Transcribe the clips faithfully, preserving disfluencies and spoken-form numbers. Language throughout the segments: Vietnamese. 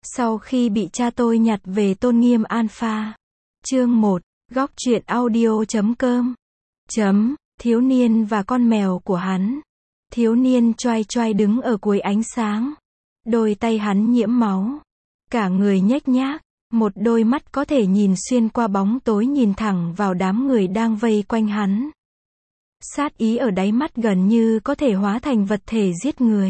Sau khi bị cha tôi nhặt về tôn nghiêm alpha. Chương một, góc truyện audio chấm com. Chấm, thiếu niên và con mèo của hắn. Thiếu niên choai choai đứng ở cuối ánh sáng. Đôi tay hắn nhiễm máu. Cả người nhếch nhác. Một đôi mắt có thể nhìn xuyên qua bóng tối nhìn thẳng vào đám người đang vây quanh hắn. Sát ý ở đáy mắt gần như có thể hóa thành vật thể giết người.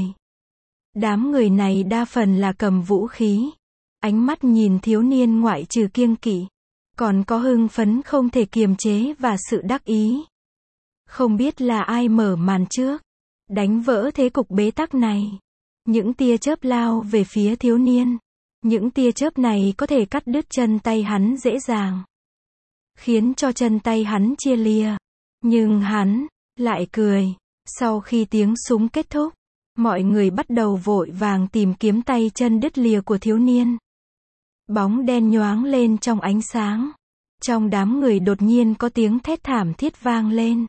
Đám người này đa phần là cầm vũ khí. Ánh mắt nhìn thiếu niên ngoại trừ kiêng kỵ, còn có hưng phấn không thể kiềm chế và sự đắc ý. Không biết là ai mở màn trước, đánh vỡ thế cục bế tắc này. Những tia chớp lao về phía thiếu niên. Những tia chớp này có thể cắt đứt chân tay hắn dễ dàng, khiến cho chân tay hắn chia lìa. Nhưng hắn lại cười. Sau khi tiếng súng kết thúc, mọi người bắt đầu vội vàng tìm kiếm tay chân đứt lìa của thiếu niên. Bóng đen nhoáng lên trong ánh sáng. Trong đám người đột nhiên có tiếng thét thảm thiết vang lên.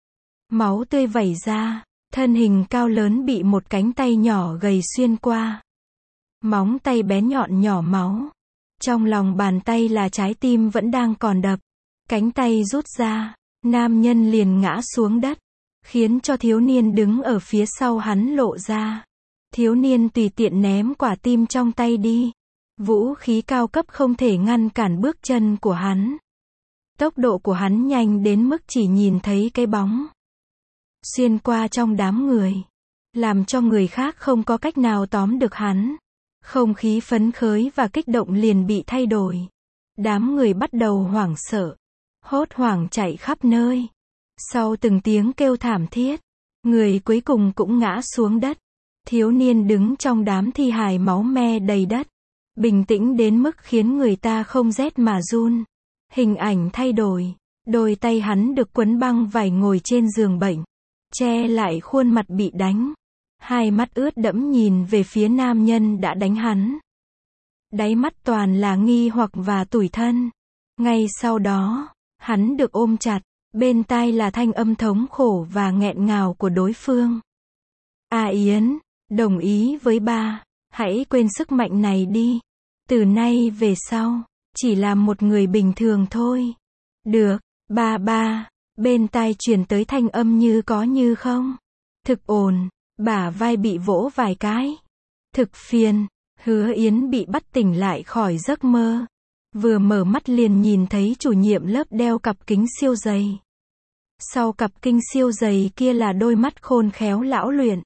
Máu tươi vẩy ra, thân hình cao lớn bị một cánh tay nhỏ gầy xuyên qua. Móng tay bén nhọn nhỏ máu. Trong lòng bàn tay là trái tim vẫn đang còn đập. Cánh tay rút ra, nam nhân liền ngã xuống đất, khiến cho thiếu niên đứng ở phía sau hắn lộ ra. Thiếu niên tùy tiện ném quả tim trong tay đi. Vũ khí cao cấp không thể ngăn cản bước chân của hắn. Tốc độ của hắn nhanh đến mức chỉ nhìn thấy cái bóng xuyên qua trong đám người, làm cho người khác không có cách nào tóm được hắn. Không khí phấn khởi và kích động liền bị thay đổi. Đám người bắt đầu hoảng sợ, hốt hoảng chạy khắp nơi. Sau từng tiếng kêu thảm thiết, người cuối cùng cũng ngã xuống đất. Thiếu niên đứng trong đám thi hài máu me đầy đất, bình tĩnh đến mức khiến người ta không rét mà run. Hình ảnh thay đổi, đôi tay hắn được quấn băng vải ngồi trên giường bệnh, che lại khuôn mặt bị đánh. Hai mắt ướt đẫm nhìn về phía nam nhân đã đánh hắn. Đáy mắt toàn là nghi hoặc và tủi thân. Ngay sau đó, hắn được ôm chặt, bên tai là thanh âm thống khổ và nghẹn ngào của đối phương. A Yến, đồng ý với ba, hãy quên sức mạnh này đi. Từ nay về sau, chỉ là một người bình thường thôi. Được, ba ba, bên tai truyền tới thanh âm như có như không. Thực ổn. Bả vai bị vỗ vài cái. Thực phiền. Hứa Yến bị bắt tỉnh lại khỏi giấc mơ. Vừa mở mắt liền nhìn thấy chủ nhiệm lớp đeo cặp kính siêu dày. Sau cặp kính siêu dày kia là đôi mắt khôn khéo lão luyện.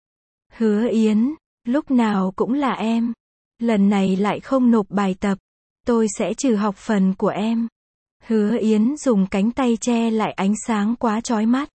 Hứa Yến, lúc nào cũng là em. Lần này lại không nộp bài tập, tôi sẽ trừ học phần của em. Hứa Yến dùng cánh tay che lại ánh sáng quá chói mắt.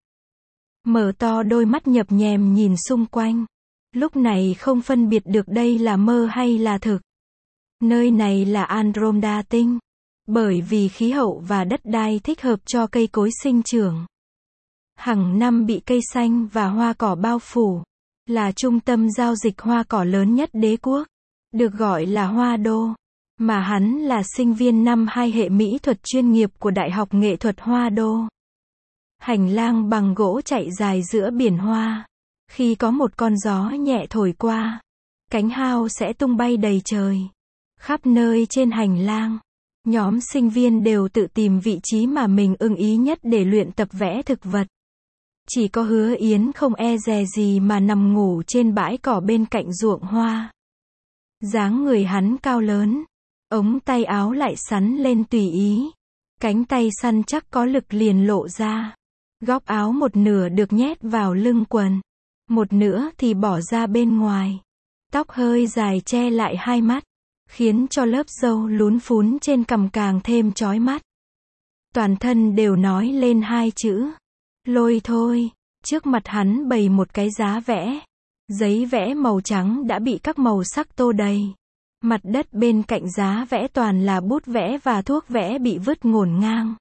Mở to đôi mắt nhập nhèm nhìn xung quanh. Lúc này không phân biệt được đây là mơ hay là thực. Nơi này là Andromeda tinh. Bởi vì khí hậu và đất đai thích hợp cho cây cối sinh trưởng. Hàng năm bị cây xanh và hoa cỏ bao phủ. Là trung tâm giao dịch hoa cỏ lớn nhất đế quốc. Được gọi là Hoa Đô. Mà hắn là sinh viên năm hai hệ mỹ thuật chuyên nghiệp của Đại học Nghệ thuật Hoa Đô. Hành lang bằng gỗ chạy dài giữa biển hoa. Khi có một con gió nhẹ thổi qua, cánh hao sẽ tung bay đầy trời. Khắp nơi trên hành lang, nhóm sinh viên đều tự tìm vị trí mà mình ưng ý nhất để luyện tập vẽ thực vật. Chỉ có Hứa Yến không e dè gì mà nằm ngủ trên bãi cỏ bên cạnh ruộng hoa. Dáng người hắn cao lớn, ống tay áo lại xắn lên tùy ý. Cánh tay săn chắc có lực liền lộ ra. Góc áo một nửa được nhét vào lưng quần, một nửa thì bỏ ra bên ngoài. Tóc hơi dài che lại hai mắt, khiến cho lớp râu lún phún trên cằm càng thêm chói mắt. Toàn thân đều nói lên hai chữ lôi thôi. Trước mặt hắn bày một cái giá vẽ. Giấy vẽ màu trắng đã bị các màu sắc tô đầy. Mặt đất bên cạnh giá vẽ toàn là bút vẽ và thuốc vẽ bị vứt ngổn ngang.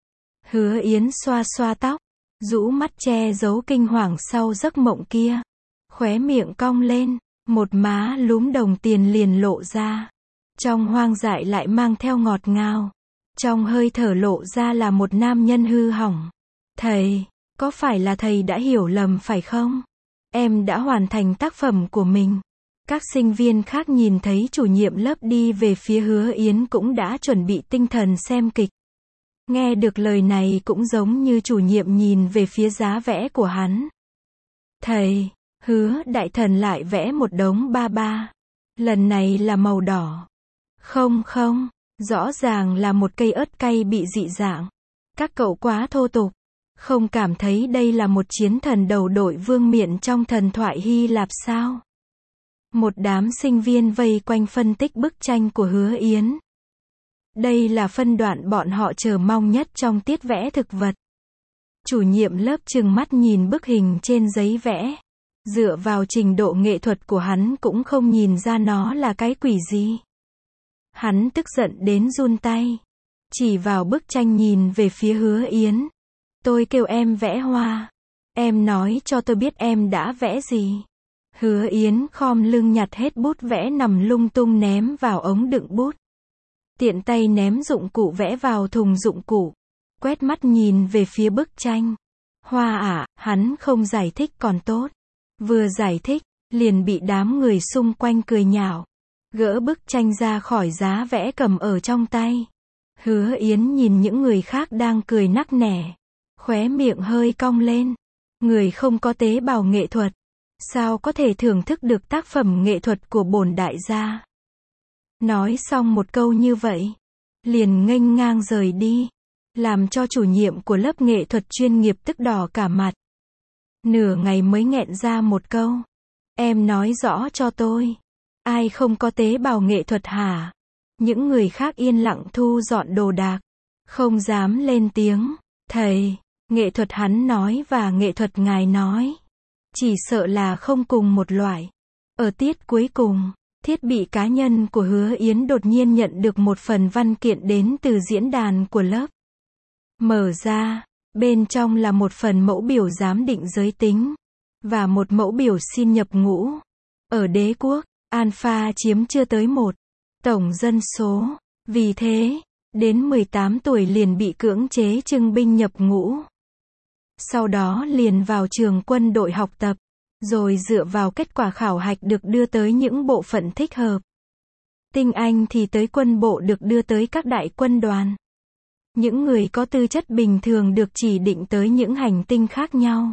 Hứa Yến xoa xoa tóc, rũ mắt che giấu kinh hoàng sau giấc mộng kia. Khóe miệng cong lên, một má lúm đồng tiền liền lộ ra. Trong hoang dại lại mang theo ngọt ngào. Trong hơi thở lộ ra là một nam nhân hư hỏng. Thầy, có phải là thầy đã hiểu lầm phải không? Em đã hoàn thành tác phẩm của mình. Các sinh viên khác nhìn thấy chủ nhiệm lớp đi về phía Hứa Yến cũng đã chuẩn bị tinh thần xem kịch. Nghe được lời này cũng giống như chủ nhiệm nhìn về phía giá vẽ của hắn. Thầy, Hứa đại thần lại vẽ một đống ba ba. Lần này là màu đỏ. Không không, rõ ràng là một cây ớt cay bị dị dạng. Các cậu quá thô tục. Không cảm thấy đây là một chiến thần đầu đội vương miện trong thần thoại Hy Lạp sao? Một đám sinh viên vây quanh phân tích bức tranh của Hứa Yến. Đây là phân đoạn bọn họ chờ mong nhất trong tiết vẽ thực vật. Chủ nhiệm lớp trừng mắt nhìn bức hình trên giấy vẽ. Dựa vào trình độ nghệ thuật của hắn cũng không nhìn ra nó là cái quỷ gì. Hắn tức giận đến run tay. Chỉ vào bức tranh nhìn về phía Hứa Yến. Tôi kêu em vẽ hoa. Em nói cho tôi biết em đã vẽ gì. Hứa Yến khom lưng nhặt hết bút vẽ nằm lung tung ném vào ống đựng bút. Tiện tay ném dụng cụ vẽ vào thùng dụng cụ. Quét mắt nhìn về phía bức tranh. Hoa à, hắn không giải thích còn tốt. Vừa giải thích, liền bị đám người xung quanh cười nhạo. Gỡ bức tranh ra khỏi giá vẽ cầm ở trong tay. Hứa Yến nhìn những người khác đang cười nắc nẻ. Khóe miệng hơi cong lên. Người không có tế bào nghệ thuật. Sao có thể thưởng thức được tác phẩm nghệ thuật của bổn đại gia? Nói xong một câu như vậy. Liền nghênh ngang rời đi. Làm cho chủ nhiệm của lớp nghệ thuật chuyên nghiệp tức đỏ cả mặt. Nửa ngày mới nghẹn ra một câu. Em nói rõ cho tôi. Ai không có tế bào nghệ thuật hả? Những người khác yên lặng thu dọn đồ đạc. Không dám lên tiếng. Thầy, nghệ thuật hắn nói và nghệ thuật ngài nói. Chỉ sợ là không cùng một loại. Ở tiết cuối cùng, thiết bị cá nhân của Hứa Yến đột nhiên nhận được một phần văn kiện đến từ diễn đàn của lớp. Mở ra, bên trong là một phần mẫu biểu giám định giới tính. Và một mẫu biểu xin nhập ngũ. Ở đế quốc, Alpha chiếm chưa tới một tổng dân số. Vì thế, đến mười tám tuổi liền bị cưỡng chế trưng binh nhập ngũ. Sau đó liền vào trường quân đội học tập. Rồi dựa vào kết quả khảo hạch được đưa tới những bộ phận thích hợp. Tinh anh thì tới quân bộ được đưa tới các đại quân đoàn. Những người có tư chất bình thường được chỉ định tới những hành tinh khác nhau.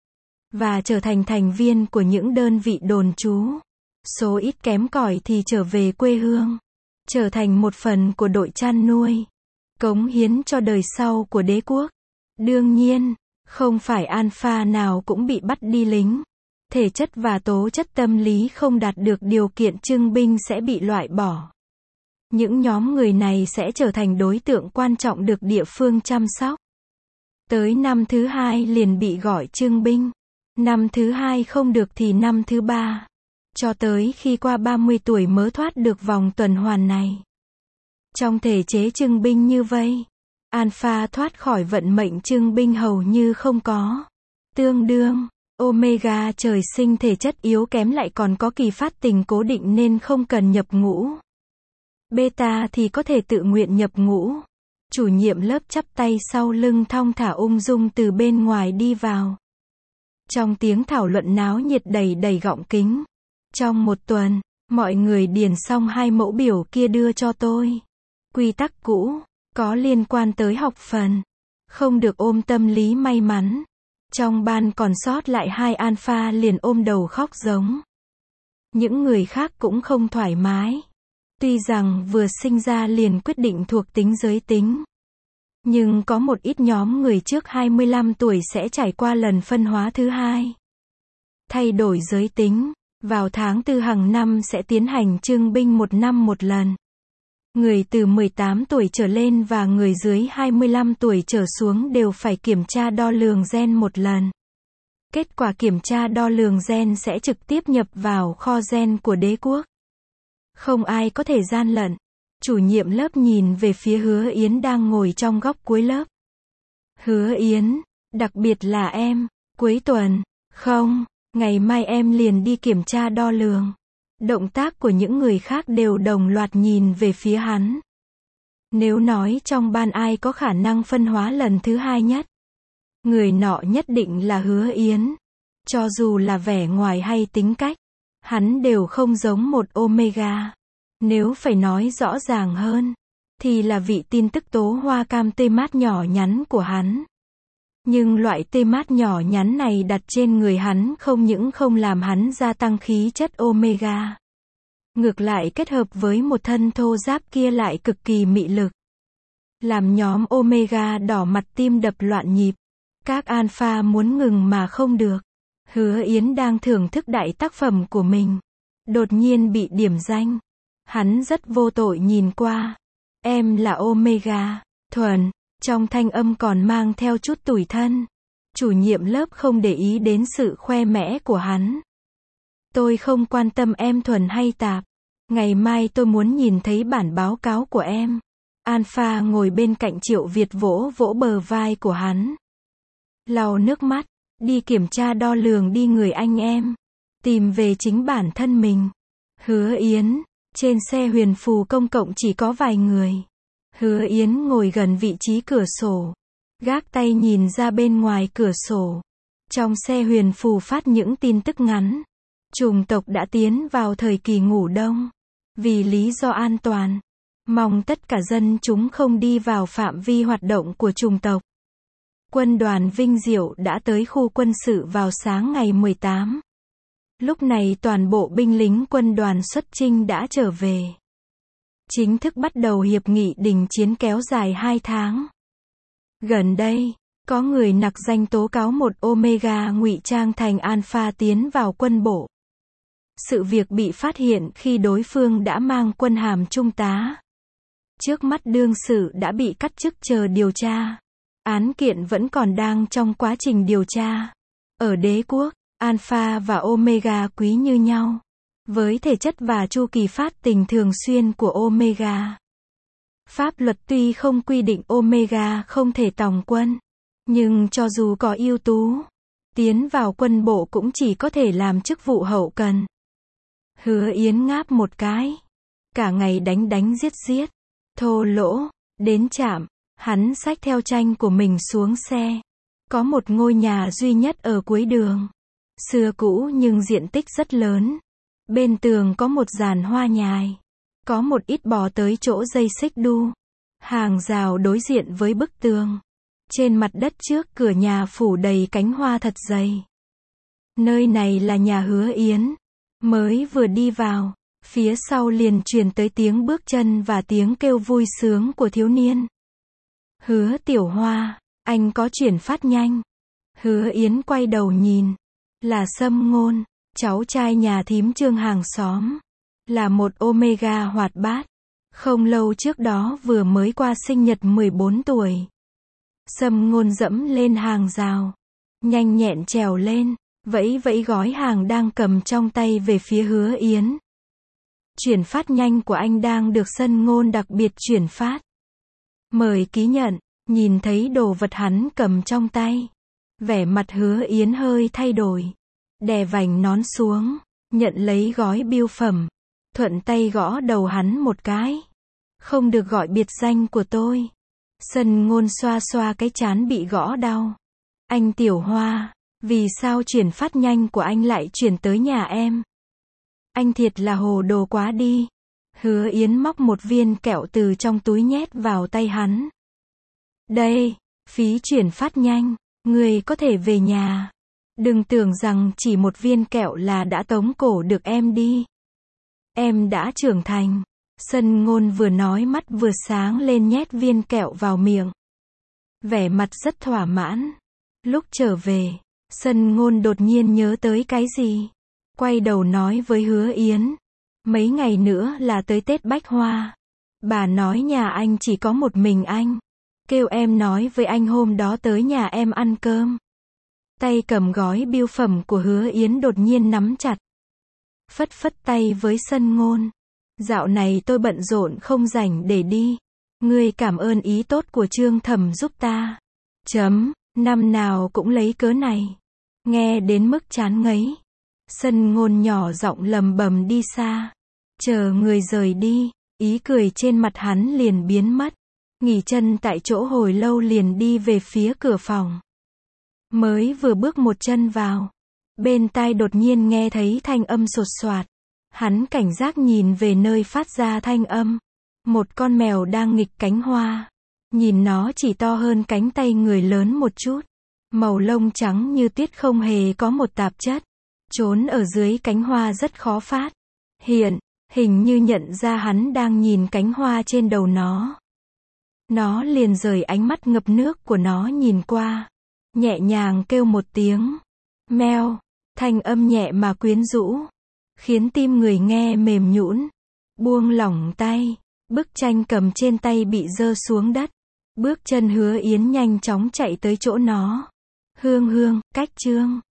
Và trở thành thành viên của những đơn vị đồn trú. Số ít kém cỏi thì trở về quê hương. Trở thành một phần của đội chăn nuôi. Cống hiến cho đời sau của đế quốc. Đương nhiên, không phải alpha nào cũng bị bắt đi lính. Thể chất và tố chất tâm lý không đạt được điều kiện trưng binh sẽ bị loại bỏ. Những nhóm người này sẽ trở thành đối tượng quan trọng được địa phương chăm sóc. Tới năm thứ hai liền bị gọi trưng binh. Năm thứ hai không được thì năm thứ ba. Cho tới khi qua ba mươi tuổi mới thoát được vòng tuần hoàn này. Trong thể chế trưng binh như vây, alpha thoát khỏi vận mệnh trưng binh hầu như không có. Tương đương, omega trời sinh thể chất yếu kém lại còn có kỳ phát tình cố định nên không cần nhập ngũ. Beta thì có thể tự nguyện nhập ngũ. Chủ nhiệm lớp chắp tay sau lưng thong thả ung dung từ bên ngoài đi vào. Trong tiếng thảo luận náo nhiệt đầy đầy gọng kính. Trong một tuần, mọi người điền xong hai mẫu biểu kia đưa cho tôi. Quy tắc cũ, có liên quan tới học phần. Không được ôm tâm lý may mắn. Trong ban còn sót lại hai alpha liền ôm đầu khóc giống. Những người khác cũng không thoải mái. Tuy rằng vừa sinh ra liền quyết định thuộc tính giới tính. Nhưng có một ít nhóm người trước hai mươi lăm tuổi sẽ trải qua lần phân hóa thứ hai. Thay đổi giới tính, vào tháng tư hàng năm sẽ tiến hành trưng binh một năm một lần. Người từ mười tám tuổi trở lên và người dưới hai mươi lăm tuổi trở xuống đều phải kiểm tra đo lường gen một lần. Kết quả kiểm tra đo lường gen sẽ trực tiếp nhập vào kho gen của đế quốc. Không ai có thể gian lận. Chủ nhiệm lớp nhìn về phía Hứa Yến đang ngồi trong góc cuối lớp. Hứa Yến, đặc biệt là em, cuối tuần, không, ngày mai em liền đi kiểm tra đo lường. Động tác của những người khác đều đồng loạt nhìn về phía hắn. Nếu nói trong ban ai có khả năng phân hóa lần thứ hai nhất, người nọ nhất định là Hứa Yến. Cho dù là vẻ ngoài hay tính cách, hắn đều không giống một Omega. Nếu phải nói rõ ràng hơn, thì là vị tin tức tố hoa cam tê mát nhỏ nhắn của hắn. Nhưng loại tê mát nhỏ nhắn này đặt trên người hắn không những không làm hắn gia tăng khí chất Omega. Ngược lại kết hợp với một thân thô ráp kia lại cực kỳ mị lực. Làm nhóm Omega đỏ mặt tim đập loạn nhịp. Các alpha muốn ngừng mà không được. Hứa Yến đang thưởng thức đại tác phẩm của mình. Đột nhiên bị điểm danh. Hắn rất vô tội nhìn qua. Em là Omega, thuần, trong thanh âm còn mang theo chút tủi thân. Chủ nhiệm lớp không để ý đến sự khoe mẽ của hắn. Tôi không quan tâm em thuần hay tạp. Ngày mai tôi muốn nhìn thấy bản báo cáo của em. Alpha ngồi bên cạnh Triệu Việt vỗ vỗ bờ vai của hắn. Lau nước mắt, đi kiểm tra đo lường đi người anh em. Tìm về chính bản thân mình. Hứa Yến, trên xe huyền phù công cộng chỉ có vài người. Hứa Yến ngồi gần vị trí cửa sổ. Gác tay nhìn ra bên ngoài cửa sổ. Trong xe huyền phù phát những tin tức ngắn. Chủng tộc đã tiến vào thời kỳ ngủ đông. Vì lý do an toàn, mong tất cả dân chúng không đi vào phạm vi hoạt động của chủng tộc. Quân đoàn Vinh Diệu đã tới khu quân sự vào sáng ngày mười tám. Lúc này toàn bộ binh lính quân đoàn xuất chinh đã trở về. Chính thức bắt đầu hiệp nghị đình chiến kéo dài hai tháng. Gần đây, có người nặc danh tố cáo một Omega ngụy trang thành Alpha tiến vào quân bộ. Sự việc bị phát hiện khi đối phương đã mang quân hàm trung tá. Trước mắt đương sự đã bị cắt chức chờ điều tra. Án kiện vẫn còn đang trong quá trình điều tra. Ở đế quốc, Alpha và Omega quý như nhau. Với thể chất và chu kỳ phát tình thường xuyên của Omega. Pháp luật tuy không quy định Omega không thể tòng quân. Nhưng cho dù có ưu tú, tiến vào quân bộ cũng chỉ có thể làm chức vụ hậu cần. Hứa Yến ngáp một cái. Cả ngày đánh đánh giết giết. Thô lỗ. Đến trạm, hắn xách theo tranh của mình xuống xe. Có một ngôi nhà duy nhất ở cuối đường. Xưa cũ nhưng diện tích rất lớn. Bên tường có một giàn hoa nhài. Có một ít bò tới chỗ dây xích đu. Hàng rào đối diện với bức tường. Trên mặt đất trước cửa nhà phủ đầy cánh hoa thật dày. Nơi này là nhà Hứa Yến. Mới vừa đi vào, phía sau liền truyền tới tiếng bước chân và tiếng kêu vui sướng của thiếu niên. Hứa Tiểu Hoa, anh có chuyển phát nhanh. Hứa Yến quay đầu nhìn. Là Sâm Ngôn, cháu trai nhà thím Trương hàng xóm. Là một Omega hoạt bát. Không lâu trước đó vừa mới qua sinh nhật mười bốn tuổi. Sâm Ngôn dẫm lên hàng rào. Nhanh nhẹn trèo lên. Vẫy vẫy gói hàng đang cầm trong tay về phía Hứa Yến. Chuyển phát nhanh của anh đang được Sân Ngôn đặc biệt chuyển phát. Mời ký nhận. Nhìn thấy đồ vật hắn cầm trong tay. Vẻ mặt Hứa Yến hơi thay đổi. Đè vành nón xuống. Nhận lấy gói bưu phẩm. Thuận tay gõ đầu hắn một cái. Không được gọi biệt danh của tôi. Sân Ngôn xoa xoa cái trán bị gõ đau. Anh Tiểu Hoa. Vì sao chuyển phát nhanh của anh lại chuyển tới nhà em? Anh thiệt là hồ đồ quá đi. Hứa Yến móc một viên kẹo từ trong túi nhét vào tay hắn. Đây, phí chuyển phát nhanh, người có thể về nhà. Đừng tưởng rằng chỉ một viên kẹo là đã tống cổ được em đi. Em đã trưởng thành. Sân Ngôn vừa nói mắt vừa sáng lên nhét viên kẹo vào miệng. Vẻ mặt rất thỏa mãn. Lúc trở về, Sân Ngôn đột nhiên nhớ tới cái gì. Quay đầu nói với Hứa Yến. Mấy ngày nữa là tới Tết Bách Hoa. Bà nói nhà anh chỉ có một mình anh. Kêu em nói với anh hôm đó tới nhà em ăn cơm. Tay cầm gói bưu phẩm của Hứa Yến đột nhiên nắm chặt. Phất phất tay với Sân Ngôn. Dạo này tôi bận rộn không rảnh để đi. Ngươi cảm ơn ý tốt của Trương Thẩm giúp ta. Chấm, năm nào cũng lấy cớ này. Nghe đến mức chán ngấy. Sân Ngôn nhỏ giọng lầm bầm đi xa. Chờ người rời đi, ý cười trên mặt hắn liền biến mất. Nghỉ chân tại chỗ hồi lâu liền đi về phía cửa phòng. Mới vừa bước một chân vào. Bên tai đột nhiên nghe thấy thanh âm sột soạt. Hắn cảnh giác nhìn về nơi phát ra thanh âm. Một con mèo đang nghịch cánh hoa. Nhìn nó chỉ to hơn cánh tay người lớn một chút. Màu lông trắng như tuyết không hề có một tạp chất. Trốn ở dưới cánh hoa rất khó phát hiện. Hình như nhận ra hắn đang nhìn cánh hoa trên đầu nó. Nó liền rời ánh mắt ngập nước của nó nhìn qua. Nhẹ nhàng kêu một tiếng. Meo. Thanh âm nhẹ mà quyến rũ. Khiến tim người nghe mềm nhũn. Buông lỏng tay. Bức tranh cầm trên tay bị rơi xuống đất. Bước chân Hứa Yến nhanh chóng chạy tới chỗ nó. Hương Hương, cách chương.